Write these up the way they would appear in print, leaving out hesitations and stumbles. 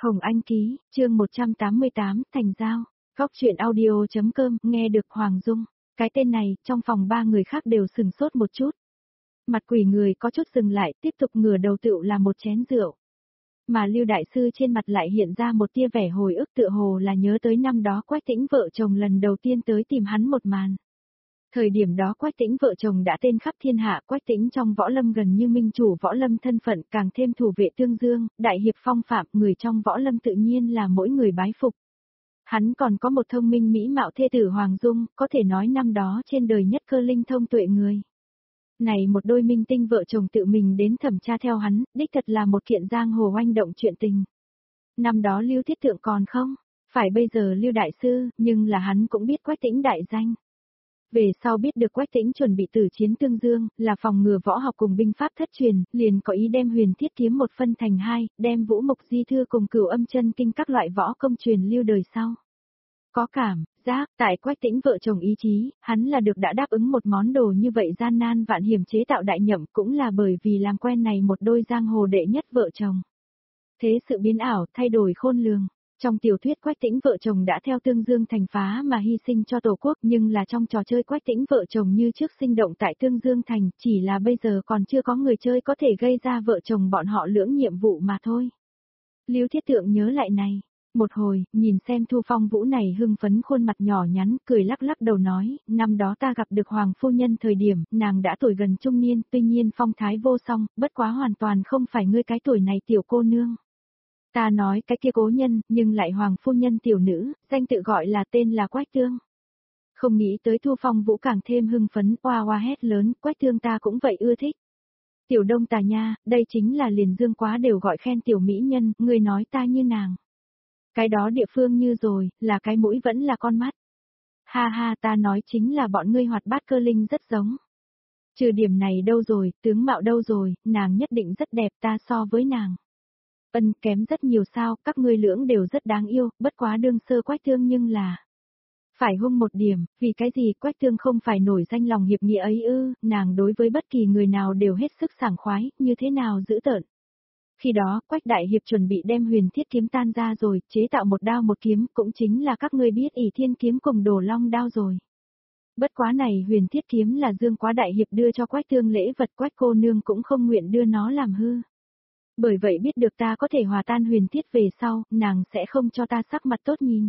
Hồng Anh ký, chương 188, thành giao. Góc truyện audio.com, nghe được Hoàng Dung. Cái tên này, trong phòng ba người khác đều sừng sốt một chút. Mặt quỷ người có chút dừng lại, tiếp tục ngửa đầu tựu là một chén rượu. Mà Lưu Đại Sư trên mặt lại hiện ra một tia vẻ hồi ức, tựa hồ là nhớ tới năm đó Quách Tĩnh vợ chồng lần đầu tiên tới tìm hắn một màn. Thời điểm đó Quách Tĩnh vợ chồng đã tên khắp thiên hạ, Quách Tĩnh trong võ lâm gần như minh chủ võ lâm thân phận, càng thêm thủ vệ tương dương, đại hiệp phong phạm, người trong võ lâm tự nhiên là mỗi người bái phục. Hắn còn có một thông minh mỹ mạo thê tử Hoàng Dung, có thể nói năm đó trên đời nhất cơ linh thông tuệ người. Này một đôi minh tinh vợ chồng tự mình đến thẩm tra theo hắn, đích thật là một kiện giang hồ oanh động chuyện tình. Năm đó Lưu Thiết Thượng còn không, phải bây giờ Lưu Đại Sư, nhưng là hắn cũng biết Quách Tĩnh đại danh. Về sau biết được Quách Tĩnh chuẩn bị tử chiến tương dương, là phòng ngừa võ học cùng binh pháp thất truyền, liền có ý đem huyền thiết kiếm một phân thành hai, đem vũ mục di thư cùng cửu âm chân kinh các loại võ công truyền lưu đời sau. Có cảm giác, tại Quách Tĩnh vợ chồng ý chí, hắn là được đã đáp ứng một món đồ như vậy gian nan vạn hiểm chế tạo đại nhậm, cũng là bởi vì làm quen này một đôi giang hồ đệ nhất vợ chồng. Thế sự biến ảo, thay đổi khôn lường. Trong tiểu thuyết Quách Tĩnh vợ chồng đã theo Tương Dương thành phá mà hy sinh cho Tổ quốc, nhưng là trong trò chơi Quách Tĩnh vợ chồng như trước sinh động tại Tương Dương thành, chỉ là bây giờ còn chưa có người chơi có thể gây ra vợ chồng bọn họ lưỡng nhiệm vụ mà thôi. Lưu Thiết Thượng nhớ lại này, một hồi, nhìn xem Thu Phong Vũ này hưng phấn khuôn mặt nhỏ nhắn, cười lắc lắc đầu nói, năm đó ta gặp được Hoàng phu nhân thời điểm, nàng đã tuổi gần trung niên, tuy nhiên phong thái vô song, bất quá hoàn toàn không phải ngươi cái tuổi này tiểu cô nương. Ta nói cái kia cố nhân, nhưng lại Hoàng phu nhân tiểu nữ, danh tự gọi là tên là Quách Tương. Không nghĩ tới Thu Phong Vũ càng thêm hưng phấn, oa oa hét lớn, Quách Tương ta cũng vậy ưa thích. Tiểu Đông tà nha, đây chính là liền dương quá đều gọi khen tiểu mỹ nhân, người nói ta như nàng. Cái đó địa phương như rồi, là cái mũi vẫn là con mắt. Ha ha, ta nói chính là bọn ngươi hoạt bát cơ linh rất giống. Trừ điểm này đâu rồi, tướng mạo đâu rồi, nàng nhất định rất đẹp, ta so với nàng. Kém rất nhiều sao, các ngươi lưỡng đều rất đáng yêu, bất quá đương sơ Quách Tương nhưng là... Phải hung một điểm, vì cái gì Quách Tương không phải nổi danh lòng hiệp nghĩa ấy ư, nàng đối với bất kỳ người nào đều hết sức sảng khoái, như thế nào dữ tợn. Khi đó, Quách Đại Hiệp chuẩn bị đem huyền thiết kiếm tan ra rồi, chế tạo một đao một kiếm, cũng chính là các ngươi biết ỷ thiên kiếm cùng đồ long đao rồi. Bất quá này huyền thiết kiếm là Dương Quá Đại Hiệp đưa cho Quách Tương lễ vật, Quách cô nương cũng không nguyện đưa nó làm hư. Bởi vậy biết được ta có thể hòa tan huyền thiết về sau, nàng sẽ không cho ta sắc mặt tốt nhìn.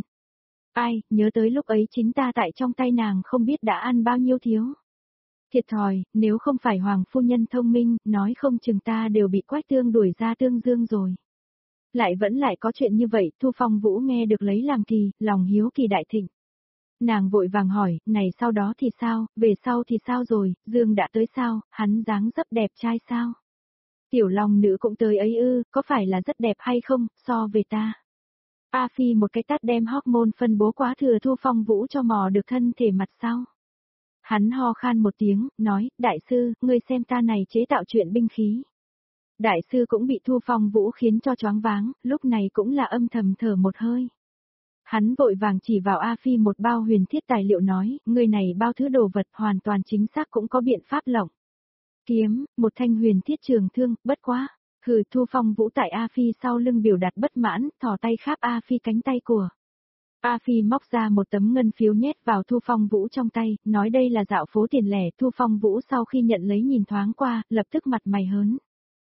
Ai, nhớ tới lúc ấy chính ta tại trong tay nàng không biết đã ăn bao nhiêu thiếu. Thiệt thòi, nếu không phải Hoàng phu nhân thông minh, nói không chừng ta đều bị Quách Tương đuổi ra Tương Dương rồi. Lại vẫn lại có chuyện như vậy, Thu Phong Vũ nghe được lấy làm kỳ, lòng hiếu kỳ đại thịnh. Nàng vội vàng hỏi, này sau đó thì sao, về sau thì sao rồi, Dương đã tới sao, hắn dáng dấp đẹp trai sao? Tiểu Long nữ cũng tới ấy ư, có phải là rất đẹp hay không, so về ta? A Phi một cái tát đem hormone phân bố quá thừa Thu Phong Vũ cho mò được thân thể mặt sau. Hắn ho khan một tiếng, nói, đại sư, ngươi xem ta này chế tạo chuyện binh khí. Đại sư cũng bị Thu Phong Vũ khiến cho choáng váng, lúc này cũng là âm thầm thở một hơi. Hắn vội vàng chỉ vào A Phi một bao huyền thiết tài liệu nói, ngươi này bao thứ đồ vật hoàn toàn chính xác cũng có biện pháp lỏng. Kiếm, một thanh huyền thiết trường thương, bất quá. Hừ, Thu Phong Vũ tại A Phi sau lưng biểu đạt bất mãn, thò tay kháp A Phi cánh tay của. A Phi móc ra một tấm ngân phiếu nhét vào Thu Phong Vũ trong tay, nói đây là dạo phố tiền lẻ. Thu Phong Vũ sau khi nhận lấy nhìn thoáng qua, lập tức mặt mày hớn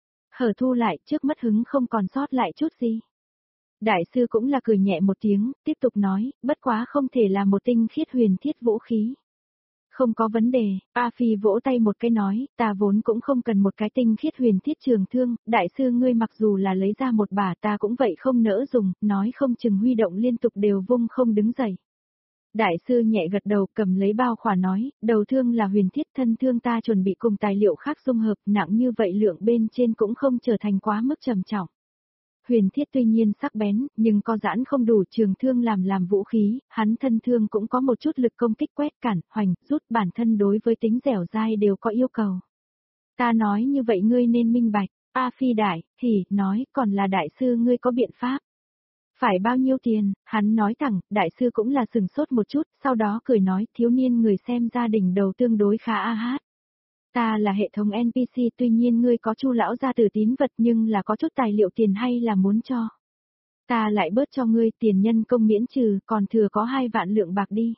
hở thu lại, trước mất hứng không còn sót lại chút gì. Đại sư cũng là cười nhẹ một tiếng, tiếp tục nói, bất quá không thể là một tinh khiết huyền thiết vũ khí. Không có vấn đề, A Phi vỗ tay một cái nói, ta vốn cũng không cần một cái tinh khiết huyền thiết trường thương, đại sư ngươi mặc dù là lấy ra một bả ta cũng vậy không nỡ dùng, nói không chừng huy động liên tục đều vung không đứng dậy. Đại sư nhẹ gật đầu cầm lấy bao khỏa nói, đầu thương là huyền thiết thân thương ta chuẩn bị cùng tài liệu khác dung hợp nặng như vậy lượng bên trên cũng không trở thành quá mức trầm trọng. Huyền thiết tuy nhiên sắc bén, nhưng có giãn không đủ trường thương làm vũ khí, hắn thân thương cũng có một chút lực công kích quét cản, hoành, rút bản thân đối với tính dẻo dai đều có yêu cầu. Ta nói như vậy ngươi nên minh bạch, A Phi đại, thì, nói, còn là đại sư ngươi có biện pháp. Phải bao nhiêu tiền, hắn nói thẳng, đại sư cũng là sừng sốt một chút, sau đó cười nói, thiếu niên người xem gia đình đầu tương đối khá a hát. Ta là hệ thống NPC tuy nhiên ngươi có Chu lão gia tử tín vật nhưng là có chút tài liệu tiền hay là muốn cho. Ta lại bớt cho ngươi tiền nhân công miễn trừ, còn thừa có 2 vạn lượng bạc đi.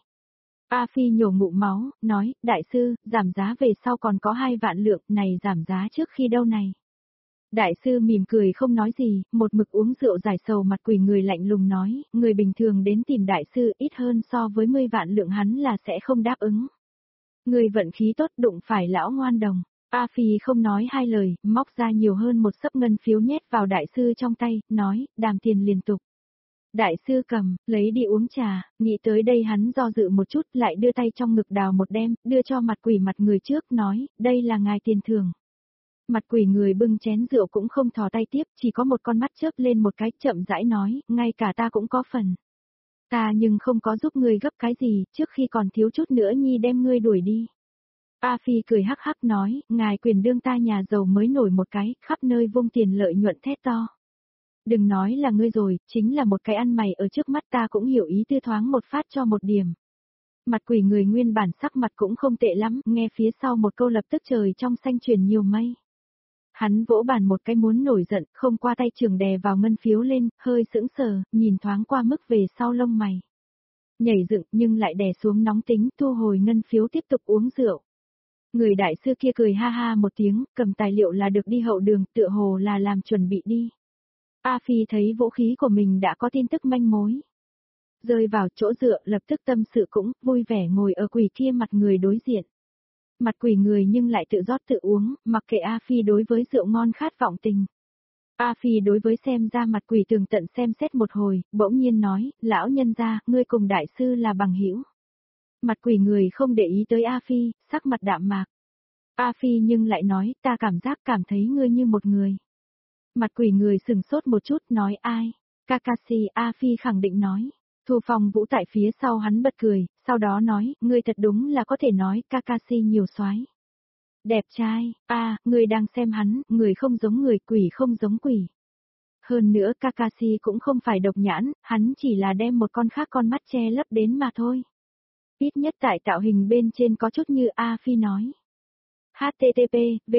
A Phi nhổ ngụm máu, nói, đại sư, giảm giá về sau còn có 2 vạn lượng, này giảm giá trước khi đâu này. Đại sư mỉm cười không nói gì, một mực uống rượu giải sầu, mặt quỷ người lạnh lùng nói, người bình thường đến tìm đại sư ít hơn so với 10 vạn lượng hắn là sẽ không đáp ứng. Người vận khí tốt đụng phải lão ngoan đồng. A Phi không nói 2 lời, móc ra nhiều hơn một xấp ngân phiếu nhét vào đại sư trong tay, nói, đàm tiền liên tục. Đại sư cầm, lấy đi uống trà, nghĩ tới đây hắn do dự một chút, lại đưa tay trong ngực đào một đem, đưa cho mặt quỷ mặt người trước, nói, đây là ngài tiền thưởng. Mặt quỷ người bưng chén rượu cũng không thò tay tiếp, chỉ có một con mắt chớp lên một cái, chậm rãi nói, ngay cả ta cũng có phần. Ta nhưng không có giúp ngươi gấp cái gì, trước khi còn thiếu chút nữa nhi đem ngươi đuổi đi. A Phi cười hắc hắc nói, ngài quyền đương ta nhà giàu mới nổi một cái, khắp nơi vung tiền lợi nhuận thét to. Đừng nói là ngươi rồi, chính là một cái ăn mày ở trước mắt ta cũng hiểu ý tư thoáng một phát cho một điểm. Mặt quỷ người nguyên bản sắc mặt cũng không tệ lắm, nghe phía sau một câu lập tức trời trong xanh chuyển nhiều mây. Hắn vỗ bàn một cái muốn nổi giận, không qua tay trường đè vào ngân phiếu lên, hơi sững sờ, nhìn thoáng qua mức về sau lông mày. Nhảy dựng nhưng lại đè xuống nóng tính, thu hồi ngân phiếu tiếp tục uống rượu. Người đại sư kia cười ha ha một tiếng, cầm tài liệu là được đi hậu đường, tựa hồ là làm chuẩn bị đi. A Phi thấy vũ khí của mình đã có tin tức manh mối. Rơi vào chỗ dựa lập tức tâm sự cũng vui vẻ ngồi ở quỷ kia mặt người đối diện. Mặt quỷ người nhưng lại tự rót tự uống, mặc kệ A Phi đối với rượu ngon khát vọng tình. A Phi đối với xem ra mặt quỷ tường tận xem xét một hồi, bỗng nhiên nói, lão nhân gia, ngươi cùng đại sư là bằng hữu. Mặt quỷ người không để ý tới A Phi, sắc mặt đạm mạc. A Phi nhưng lại nói, ta cảm thấy ngươi như một người. Mặt quỷ người sừng sốt một chút, nói ai? Kakashi. A Phi khẳng định nói. Thu Phong Vũ tại phía sau hắn bật cười, sau đó nói, ngươi thật đúng là có thể nói, Kakashi nhiều soái. Đẹp trai, ngươi đang xem hắn, người không giống người, quỷ không giống quỷ. Hơn nữa Kakashi cũng không phải độc nhãn, hắn chỉ là đem một con khác con mắt che lấp đến mà thôi. Ít nhất tại tạo hình bên trên có chút như A Phi nói. http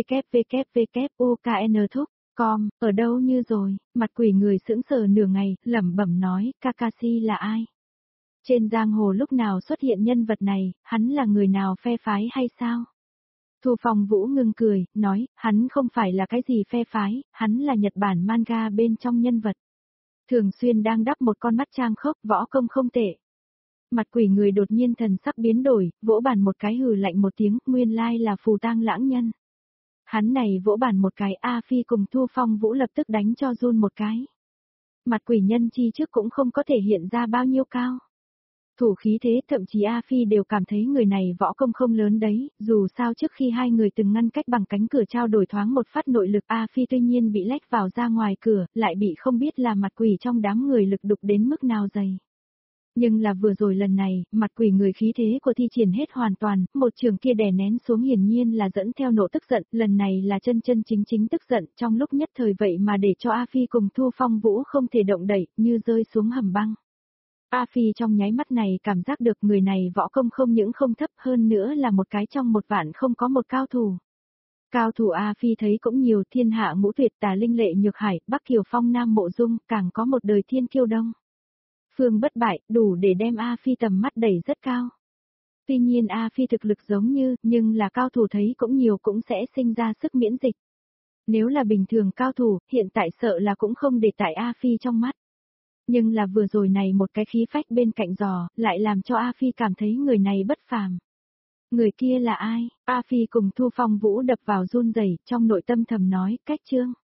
www.ukn.com, ở đâu như rồi, mặt quỷ người sững sờ nửa ngày, lẩm bẩm nói, Kakashi là ai? Trên giang hồ lúc nào xuất hiện nhân vật này, hắn là người nào phe phái hay sao? Thu Phong Vũ ngưng cười, nói, hắn không phải là cái gì phe phái, hắn là Nhật Bản manga bên trong nhân vật. Thường xuyên đang đắp một con mắt trang khốc, võ công không tệ. Mặt quỷ người đột nhiên thần sắc biến đổi, vỗ bàn một cái hừ lạnh một tiếng, nguyên lai là Phù Tang lãng nhân. Hắn này vỗ bàn một cái, A Phi cùng Thu Phong Vũ lập tức đánh cho run một cái. Mặt quỷ nhân chi trước cũng không có thể hiện ra bao nhiêu cao. Thủ khí thế, thậm chí A Phi đều cảm thấy người này võ công không lớn đấy, dù sao trước khi hai người từng ngăn cách bằng cánh cửa trao đổi thoáng một phát nội lực, A Phi tuy nhiên bị lách vào ra ngoài cửa, lại bị không biết là mặt quỷ trong đám người lực đục đến mức nào dày. Nhưng là vừa rồi lần này, mặt quỷ người khí thế của thi triển hết hoàn toàn, một trường kia đè nén xuống hiển nhiên là dẫn theo nộ tức giận, lần này là chân chân chính chính tức giận, trong lúc nhất thời vậy mà để cho A Phi cùng Thu Phong Vũ không thể động đậy, như rơi xuống hầm băng. A Phi trong nháy mắt này cảm giác được người này võ công không những không thấp hơn nữa là một cái trong một vạn không có một cao thủ. Cao thủ A Phi thấy cũng nhiều, thiên hạ ngũ tuyệt, Tà Linh Lệ Nhược Hải, Bắc Kiều Phong Nam Mộ Dung, càng có một đời thiên kiêu đông. Phương bất bại, đủ để đem A Phi tầm mắt đẩy rất cao. Tuy nhiên A Phi thực lực giống như, nhưng là cao thủ thấy cũng nhiều cũng sẽ sinh ra sức miễn dịch. Nếu là bình thường cao thủ, hiện tại sợ là cũng không để tại A Phi trong mắt. Nhưng là vừa rồi này một cái khí phách bên cạnh giò, lại làm cho A Phi cảm thấy người này bất phàm. Người kia là ai? A Phi cùng Thu Phong Vũ đập vào run rẩy, trong nội tâm thầm nói, cách chương.